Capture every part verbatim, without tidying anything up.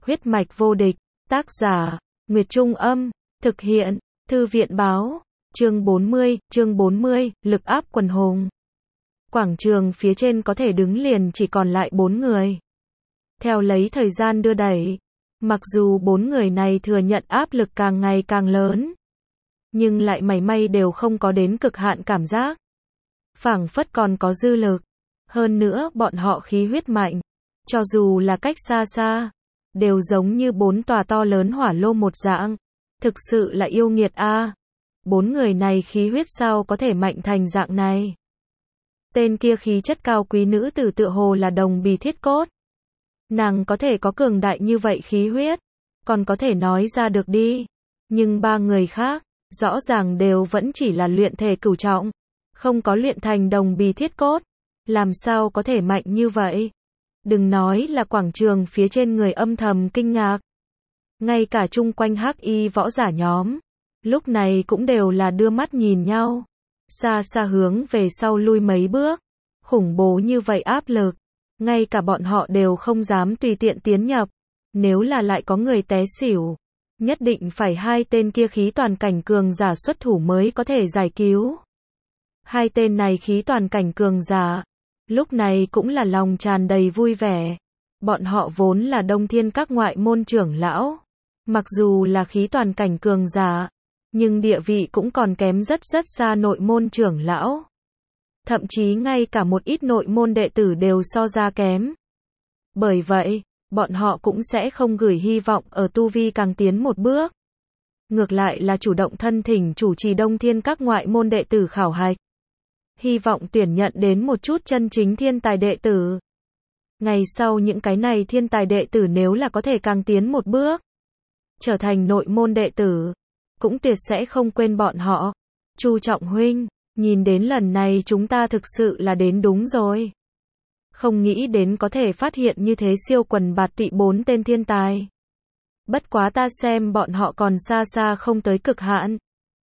Huyết mạch vô địch, tác giả, Nguyệt Trung Âm, thực hiện, Thư viện báo, chương bốn mươi, chương bốn mươi, lực áp quần hùng. Quảng trường phía trên có thể đứng liền chỉ còn lại bốn người. Theo lấy thời gian đưa đẩy, mặc dù bốn người này thừa nhận áp lực càng ngày càng lớn, nhưng lại mảy may đều không có đến cực hạn cảm giác. Phảng phất còn có dư lực. Hơn nữa bọn họ khí huyết mạnh, cho dù là cách xa xa, đều giống như bốn tòa to lớn hỏa lô một dạng. Thực sự là yêu nghiệt a. Bốn người này khí huyết sao có thể mạnh thành dạng này. Tên kia khí chất cao quý nữ tử tựa hồ là đồng bì thiết cốt. Nàng có thể có cường đại như vậy khí huyết, còn có thể nói ra được đi. Nhưng ba người khác, rõ ràng đều vẫn chỉ là luyện thể cửu trọng, không có luyện thành đồng bì thiết cốt. Làm sao có thể mạnh như vậy? Đừng nói là quảng trường phía trên người âm thầm kinh ngạc. Ngay cả chung quanh hắc y võ giả nhóm, lúc này cũng đều là đưa mắt nhìn nhau. Xa xa hướng về sau lui mấy bước. Khủng bố như vậy áp lực. Ngay cả bọn họ đều không dám tùy tiện tiến nhập. Nếu là lại có người té xỉu, nhất định phải hai tên kia khí toàn cảnh cường giả xuất thủ mới có thể giải cứu. Hai tên này khí toàn cảnh cường giả, lúc này cũng là lòng tràn đầy vui vẻ. Bọn họ vốn là Đông Thiên các ngoại môn trưởng lão. Mặc dù là khí toàn cảnh cường giả, nhưng địa vị cũng còn kém rất rất xa nội môn trưởng lão. Thậm chí ngay cả một ít nội môn đệ tử đều so ra kém. Bởi vậy, bọn họ cũng sẽ không gửi hy vọng ở tu vi càng tiến một bước. Ngược lại là chủ động thân thỉnh chủ trì Đông Thiên các ngoại môn đệ tử khảo hạch. Hy vọng tuyển nhận đến một chút chân chính thiên tài đệ tử. Ngày sau những cái này thiên tài đệ tử nếu là có thể càng tiến một bước, trở thành nội môn đệ tử, cũng tuyệt sẽ không quên bọn họ. Chu Trọng huynh, nhìn đến lần này chúng ta thực sự là đến đúng rồi. Không nghĩ đến có thể phát hiện như thế siêu quần bạt tụy bốn tên thiên tài. Bất quá ta xem bọn họ còn xa xa không tới cực hạn.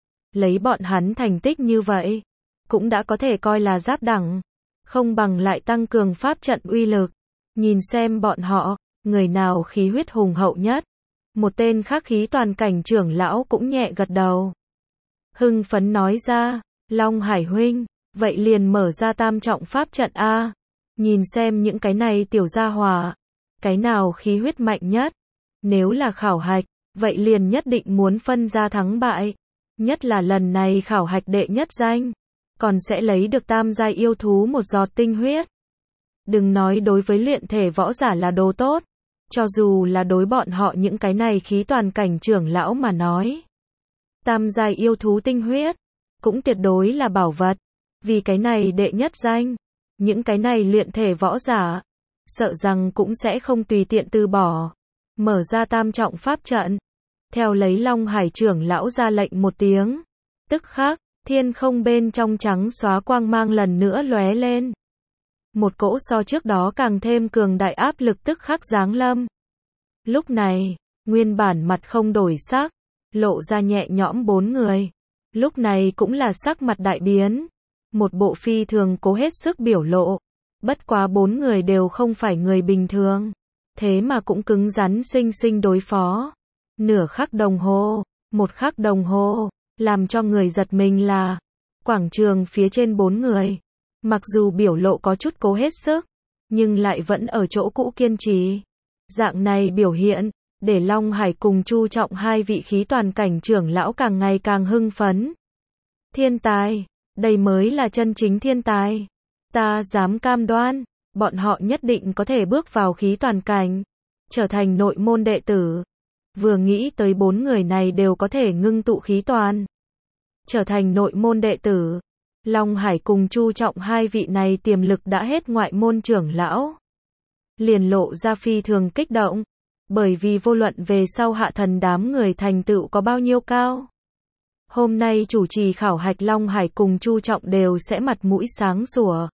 Lấy bọn hắn thành tích như vậy, cũng đã có thể coi là giáp đẳng. Không bằng lại tăng cường pháp trận uy lực. Nhìn xem bọn họ, người nào khí huyết hùng hậu nhất. Một tên khác khí toàn cảnh trưởng lão cũng nhẹ gật đầu. Hưng phấn nói ra, Long Hải huynh, vậy liền mở ra tam trọng pháp trận a. Nhìn xem những cái này tiểu gia hỏa, cái nào khí huyết mạnh nhất. Nếu là khảo hạch, vậy liền nhất định muốn phân ra thắng bại. Nhất là lần này khảo hạch đệ nhất danh, còn sẽ lấy được tam giai yêu thú một giọt tinh huyết. Đừng nói đối với luyện thể võ giả là đồ tốt, cho dù là đối bọn họ những cái này khí toàn cảnh trưởng lão mà nói. Tam giai yêu thú tinh huyết, cũng tuyệt đối là bảo vật. Vì cái này đệ nhất danh, những cái này luyện thể võ giả, sợ rằng cũng sẽ không tùy tiện từ bỏ. Mở ra tam trọng pháp trận. Theo lấy Long Hải trưởng lão ra lệnh một tiếng. Tức khắc, thiên không bên trong trắng xóa quang mang lần nữa lóe lên. Một cỗ so trước đó càng thêm cường đại áp lực tức khắc giáng lâm. Lúc này, nguyên bản mặt không đổi sắc, lộ ra nhẹ nhõm bốn người. Lúc này cũng là sắc mặt đại biến. Một bộ phi thường cố hết sức biểu lộ. Bất quá bốn người đều không phải người bình thường. Thế mà cũng cứng rắn sinh sinh đối phó. Nửa khắc đồng hồ, một khắc đồng hồ, làm cho người giật mình là quảng trường phía trên bốn người. Mặc dù biểu lộ có chút cố hết sức, nhưng lại vẫn ở chỗ cũ kiên trì. Dạng này biểu hiện, để Long Hải cùng Chu Trọng hai vị khí toàn cảnh trưởng lão càng ngày càng hưng phấn. Thiên tài, đây mới là chân chính thiên tài. Ta dám cam đoan, bọn họ nhất định có thể bước vào khí toàn cảnh, trở thành nội môn đệ tử. Vừa nghĩ tới bốn người này đều có thể ngưng tụ khí toàn, trở thành nội môn đệ tử. Long Hải cùng Chu Trọng hai vị này tiềm lực đã hết ngoại môn trưởng lão. Liền lộ ra phi thường kích động. Bởi vì vô luận về sau hạ thần đám người thành tựu có bao nhiêu cao. Hôm nay chủ trì khảo hạch Long Hải cùng Chu Trọng đều sẽ mặt mũi sáng sủa.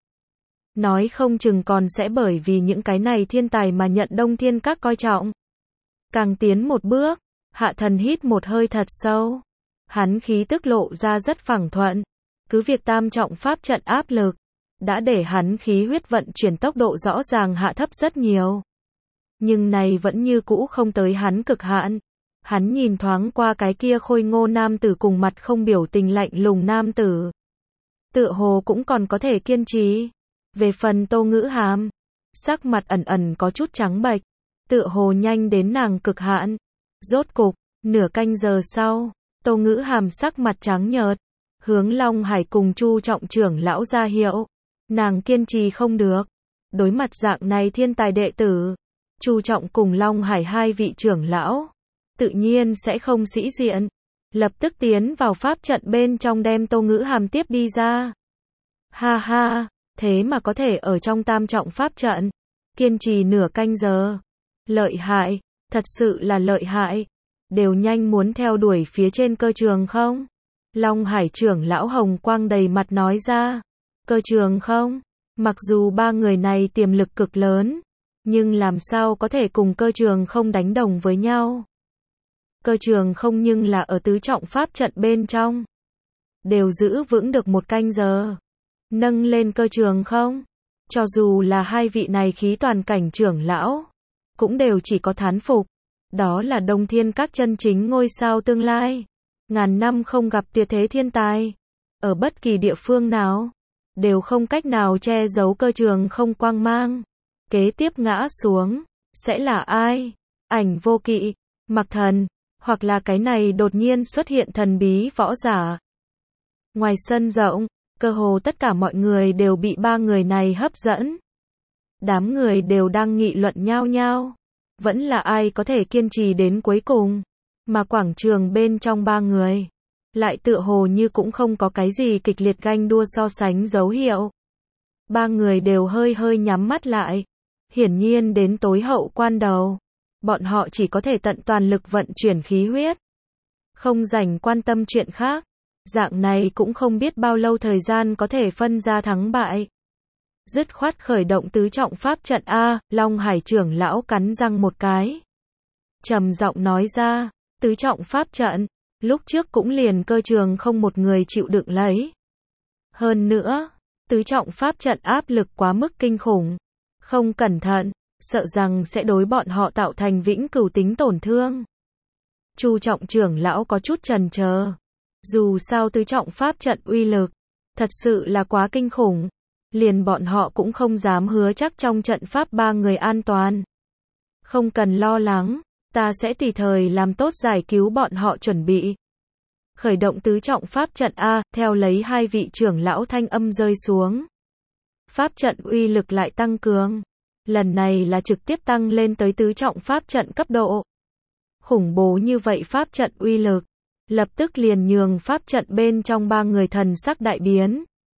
Nói không chừng còn sẽ bởi vì những cái này thiên tài mà nhận Đông Thiên các coi trọng. Càng tiến một bước, hạ thần hít một hơi thật sâu. Hắn khí tức lộ ra rất phẳng thuận. Cứ việc tam trọng pháp trận áp lực, đã để hắn khí huyết vận chuyển tốc độ rõ ràng hạ thấp rất nhiều. nhưng này vẫn như cũ không tới hắn cực hạn. Hắn nhìn thoáng qua cái kia khôi ngô nam tử cùng mặt không biểu tình lạnh lùng nam tử. Tựa hồ cũng còn có thể kiên trì. Về phần Tô Ngữ Hàm, sắc mặt ẩn ẩn có chút trắng bệch, tựa hồ nhanh đến nàng cực hạn. Rốt cục, nửa canh giờ sau, Tô Ngữ Hàm sắc mặt trắng nhợt, hướng Long Hải cùng Chu Trọng trưởng lão ra hiệu. Nàng kiên trì không được. Đối mặt dạng này thiên tài đệ tử, Chu Trọng cùng Long Hải hai vị trưởng lão, tự nhiên sẽ không sĩ diện. Lập tức tiến vào pháp trận bên trong đem Tô Ngữ Hàm tiếp đi ra. Ha ha, thế mà có thể ở trong tam trọng pháp trận, kiên trì nửa canh giờ. Lợi hại, thật sự là lợi hại. Đều nhanh muốn theo đuổi phía trên cơ trường không? Long Hải trưởng lão hồng quang đầy mặt nói ra. Cơ trường không? Mặc dù ba người này tiềm lực cực lớn, nhưng làm sao có thể cùng cơ trường không đánh đồng với nhau? Cơ trường không nhưng là ở tứ trọng pháp trận bên trong. Đều giữ vững được một canh giờ. Nâng lên cơ trường không? Cho dù là hai vị này khí toàn cảnh trưởng lão, cũng đều chỉ có thán phục. Đó là Đông Thiên Các chân chính ngôi sao tương lai. Ngàn năm không gặp tuyệt thế thiên tài. Ở bất kỳ địa phương nào, đều không cách nào che giấu cơ trường không quang mang. Kế tiếp ngã xuống, sẽ là ai? Ảnh Vô Kỵ, Mặc Thần, hoặc là cái này đột nhiên xuất hiện thần bí võ giả. Ngoài sân rộng, cơ hồ tất cả mọi người đều bị ba người này hấp dẫn. Đám người đều đang nghị luận nhao nhao. Vẫn là ai có thể kiên trì đến cuối cùng. Mà quảng trường bên trong ba người, lại tựa hồ như cũng không có cái gì kịch liệt ganh đua so sánh dấu hiệu. Ba người đều hơi hơi nhắm mắt lại. Hiển nhiên đến tối hậu quan đầu, bọn họ chỉ có thể tận toàn lực vận chuyển khí huyết. Không rảnh quan tâm chuyện khác. Dạng này cũng không biết bao lâu thời gian có thể phân ra thắng bại. Dứt khoát khởi động tứ trọng pháp trận A, Long Hải trưởng lão cắn răng một cái. Trầm giọng nói ra, tứ trọng pháp trận, lúc trước cũng liền cơ trường không một người chịu đựng lấy. Hơn nữa, tứ trọng pháp trận áp lực quá mức kinh khủng. Không cẩn thận, sợ rằng sẽ đối bọn họ tạo thành vĩnh cửu tính tổn thương. Chu Trọng trưởng lão có chút chần chờ. Dù sao tứ trọng pháp trận uy lực, thật sự là quá kinh khủng. Liền bọn họ cũng không dám hứa chắc trong trận pháp ba người an toàn. Không cần lo lắng, ta sẽ tùy thời làm tốt giải cứu bọn họ chuẩn bị. Khởi động tứ trọng pháp trận A, theo lấy hai vị trưởng lão thanh âm rơi xuống. Pháp trận uy lực lại tăng cường. Lần này là trực tiếp tăng lên tới tứ trọng pháp trận cấp độ. Khủng bố như vậy pháp trận uy lực, lập tức liền nhường pháp trận bên trong ba người thần sắc đại biến.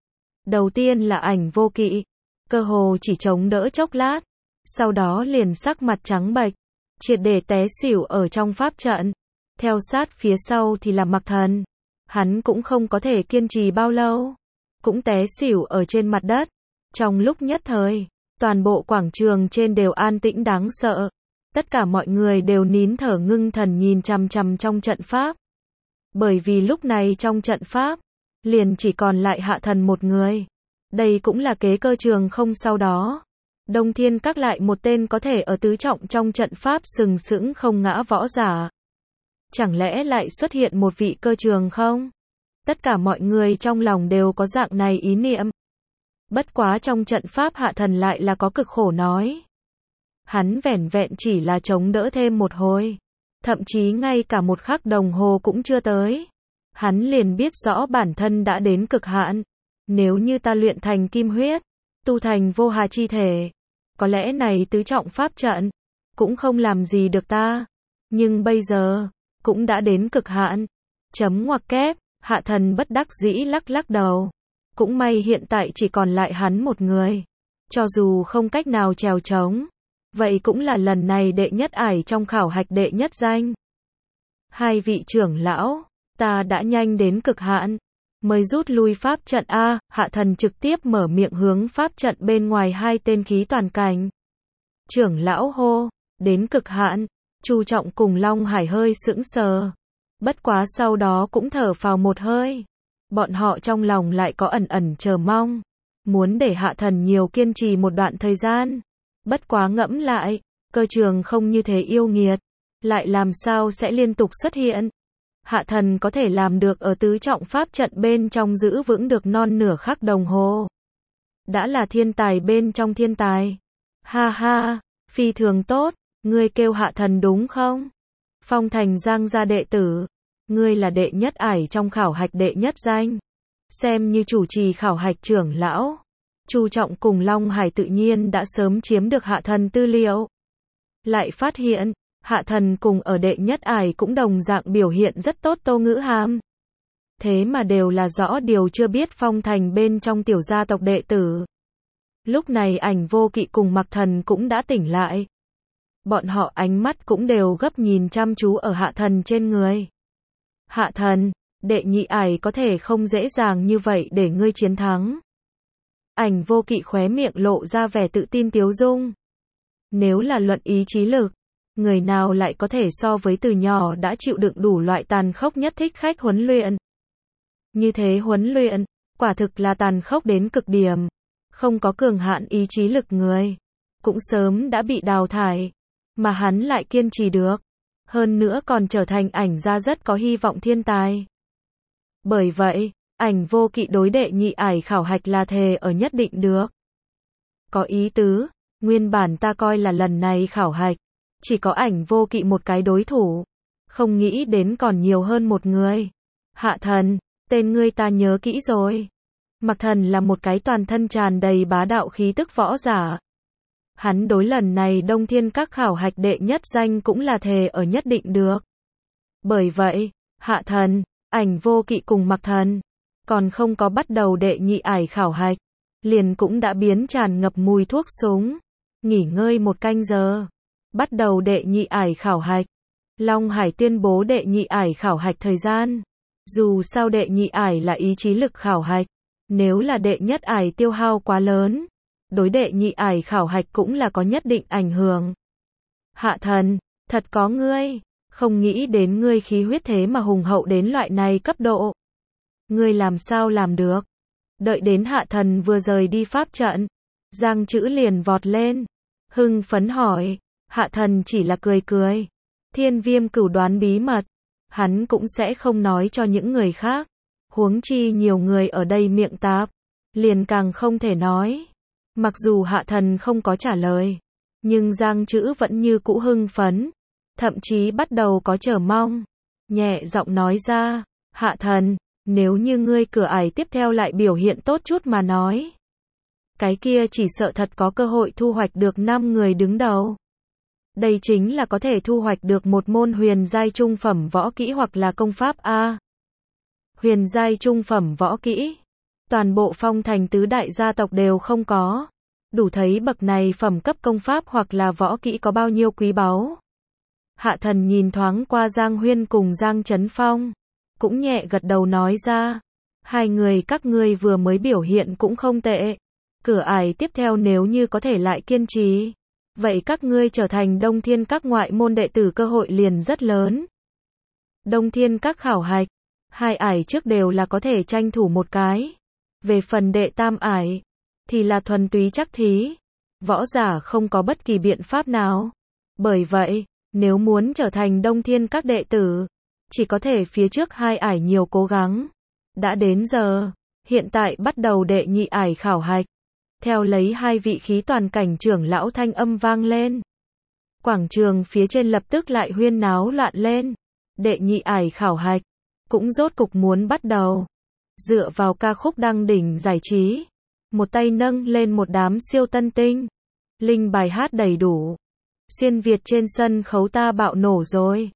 Đầu tiên là Ảnh Vô Kỵ, cơ hồ chỉ chống đỡ chốc lát, sau đó liền sắc mặt trắng bệch, triệt để té xỉu ở trong pháp trận. Theo sát phía sau thì là Mặc Thần, hắn cũng không có thể kiên trì bao lâu, cũng té xỉu ở trên mặt đất. Trong lúc nhất thời, toàn bộ quảng trường trên đều an tĩnh đáng sợ. Tất cả mọi người đều nín thở ngưng thần nhìn chằm chằm trong trận pháp. Bởi vì lúc này trong trận pháp, liền chỉ còn lại Hạ Thần một người. Đây cũng là kế cơ trường không sau đó. Đông Thiên Các lại một tên có thể ở tứ trọng trong trận pháp sừng sững không ngã võ giả. Chẳng lẽ lại xuất hiện một vị cơ trường không? Tất cả mọi người trong lòng đều có dạng này ý niệm. Bất quá trong trận pháp Hạ Thần lại là có cực khổ nói. Hắn vẻn vẹn chỉ là chống đỡ thêm một hồi. Thậm chí ngay cả một khắc đồng hồ cũng chưa tới. Hắn liền biết rõ bản thân đã đến cực hạn. Nếu như ta luyện thành kim huyết, tu thành vô hà chi thể, có lẽ này tứ trọng pháp trận cũng không làm gì được ta. Nhưng bây giờ, cũng đã đến cực hạn. Chấm ngoặc kép, Hạ Thần bất đắc dĩ lắc lắc đầu. Cũng may hiện tại chỉ còn lại hắn một người. Cho dù không cách nào trèo trống, vậy cũng là lần này đệ nhất ải trong khảo hạch đệ nhất danh. Hai vị trưởng lão, ta đã nhanh đến cực hạn, mới rút lui pháp trận A. Hạ Thần trực tiếp mở miệng hướng pháp trận bên ngoài hai tên khí toàn cảnh. Trưởng lão hô, đến cực hạn. Chu Trọng cùng Long Hải hơi sững sờ. Bất quá sau đó cũng thở phào một hơi. Bọn họ trong lòng lại có ẩn ẩn chờ mong, muốn để Hạ Thần nhiều kiên trì một đoạn thời gian. Bất quá ngẫm lại, Cơ trường không như thế yêu nghiệt, lại làm sao sẽ liên tục xuất hiện. Hạ thần có thể làm được ở tứ trọng pháp trận bên trong giữ vững được non nửa khắc đồng hồ. Đã là thiên tài bên trong thiên tài. Ha ha, phi thường tốt, ngươi kêu hạ thần đúng không? Phong Thành Giang gia đệ tử, ngươi là đệ nhất ải trong khảo hạch đệ nhất danh. Xem như chủ trì khảo hạch trưởng lão, Chu Trọng cùng Long Hải tự nhiên đã sớm chiếm được hạ thần tư liệu. Lại phát hiện, hạ thần cùng ở đệ nhất ải cũng đồng dạng biểu hiện rất tốt Tô Ngữ Hàm. Thế mà đều là rõ điều chưa biết Phong Thành bên trong tiểu gia tộc đệ tử. Lúc này Ảnh Vô Kỵ cùng Mặc Thần cũng đã tỉnh lại. Bọn họ ánh mắt cũng đều gấp nhìn chăm chú ở hạ thần trên người. Hạ thần, đệ nhị ải có thể không dễ dàng như vậy để ngươi chiến thắng. Ảnh Vô Kỵ khóe miệng lộ ra vẻ tự tin tiếu dung. Nếu là luận ý chí lực, người nào lại có thể so với từ nhỏ đã chịu đựng đủ loại tàn khốc nhất thích khách huấn luyện. Như thế huấn luyện, quả thực là tàn khốc đến cực điểm. Không có cường hạn ý chí lực người, cũng sớm đã bị đào thải. Mà hắn lại kiên trì được. Hơn nữa còn trở thành Ảnh gia rất có hy vọng thiên tài. Bởi vậy, Ảnh Vô Kỵ đối đệ nhị ải khảo hạch là thề ở nhất định được. Có ý tứ, nguyên bản ta coi là lần này khảo hạch, chỉ có Ảnh Vô Kỵ một cái đối thủ. Không nghĩ đến còn nhiều hơn một người. Hạ thần, tên ngươi ta nhớ kỹ rồi. Mặc Thần là một cái toàn thân tràn đầy bá đạo khí tức võ giả. Hắn đối lần này Đông Thiên các khảo hạch đệ nhất danh cũng là thề ở nhất định được. Bởi vậy, hạ thần, Ảnh Vô Kỵ cùng Mặc Thần, còn không có bắt đầu đệ nhị ải khảo hạch, liền cũng đã biến tràn ngập mùi thuốc súng. Nghỉ ngơi một canh giờ, bắt đầu đệ nhị ải khảo hạch. Long Hải tuyên bố đệ nhị ải khảo hạch thời gian. Dù sao đệ nhị ải là ý chí lực khảo hạch, nếu là đệ nhất ải tiêu hao quá lớn, đối đệ nhị ải khảo hạch cũng là có nhất định ảnh hưởng. Hạ thần, thật có ngươi, không nghĩ đến ngươi khí huyết thế mà hùng hậu đến loại này cấp độ. Ngươi làm sao làm được? Đợi đến hạ thần vừa rời đi pháp trận, Giang Chữ liền vọt lên, hưng phấn hỏi, hạ thần chỉ là cười cười. Thiên Viêm cửu đoán bí mật, hắn cũng sẽ không nói cho những người khác. Huống chi nhiều người ở đây miệng tạp, liền càng không thể nói. Mặc dù hạ thần không có trả lời, nhưng Giang Chữ vẫn như cũ hưng phấn, thậm chí bắt đầu có chờ mong. Nhẹ giọng nói ra, hạ thần, nếu như ngươi cửa ải tiếp theo lại biểu hiện tốt chút mà nói, cái kia chỉ sợ thật có cơ hội thu hoạch được năm người đứng đầu. Đây chính là có thể thu hoạch được một môn huyền giai trung phẩm võ kỹ hoặc là công pháp A. Huyền giai trung phẩm võ kỹ, toàn bộ Phong Thành tứ đại gia tộc đều không có. Đủ thấy bậc này phẩm cấp công pháp hoặc là võ kỹ có bao nhiêu quý báu. Hạ thần nhìn thoáng qua Giang Huyên cùng Giang Chấn Phong, cũng nhẹ gật đầu nói ra, hai người các ngươi vừa mới biểu hiện cũng không tệ. Cửa ải tiếp theo nếu như có thể lại kiên trì, vậy các ngươi trở thành Đông Thiên các ngoại môn đệ tử cơ hội liền rất lớn. Đông Thiên các khảo hạch, hai ải trước đều là có thể tranh thủ một cái. Về phần đệ tam ải, thì là thuần túy chắc thí. Võ giả không có bất kỳ biện pháp nào. Bởi vậy, nếu muốn trở thành Đông Thiên các đệ tử, chỉ có thể phía trước hai ải nhiều cố gắng. Đã đến giờ, hiện tại bắt đầu đệ nhị ải khảo hạch. Theo lấy hai vị khí toàn cảnh trưởng lão thanh âm vang lên. Quảng trường phía trên lập tức lại huyên náo loạn lên. Đệ nhị ải khảo hạch, cũng rốt cục muốn bắt đầu. Dựa vào ca khúc đăng đỉnh giải trí, một tay nâng lên một đám siêu tân tinh. Linh bài hát đầy đủ. Xuyên Việt trên sân khấu ta bạo nổ rồi.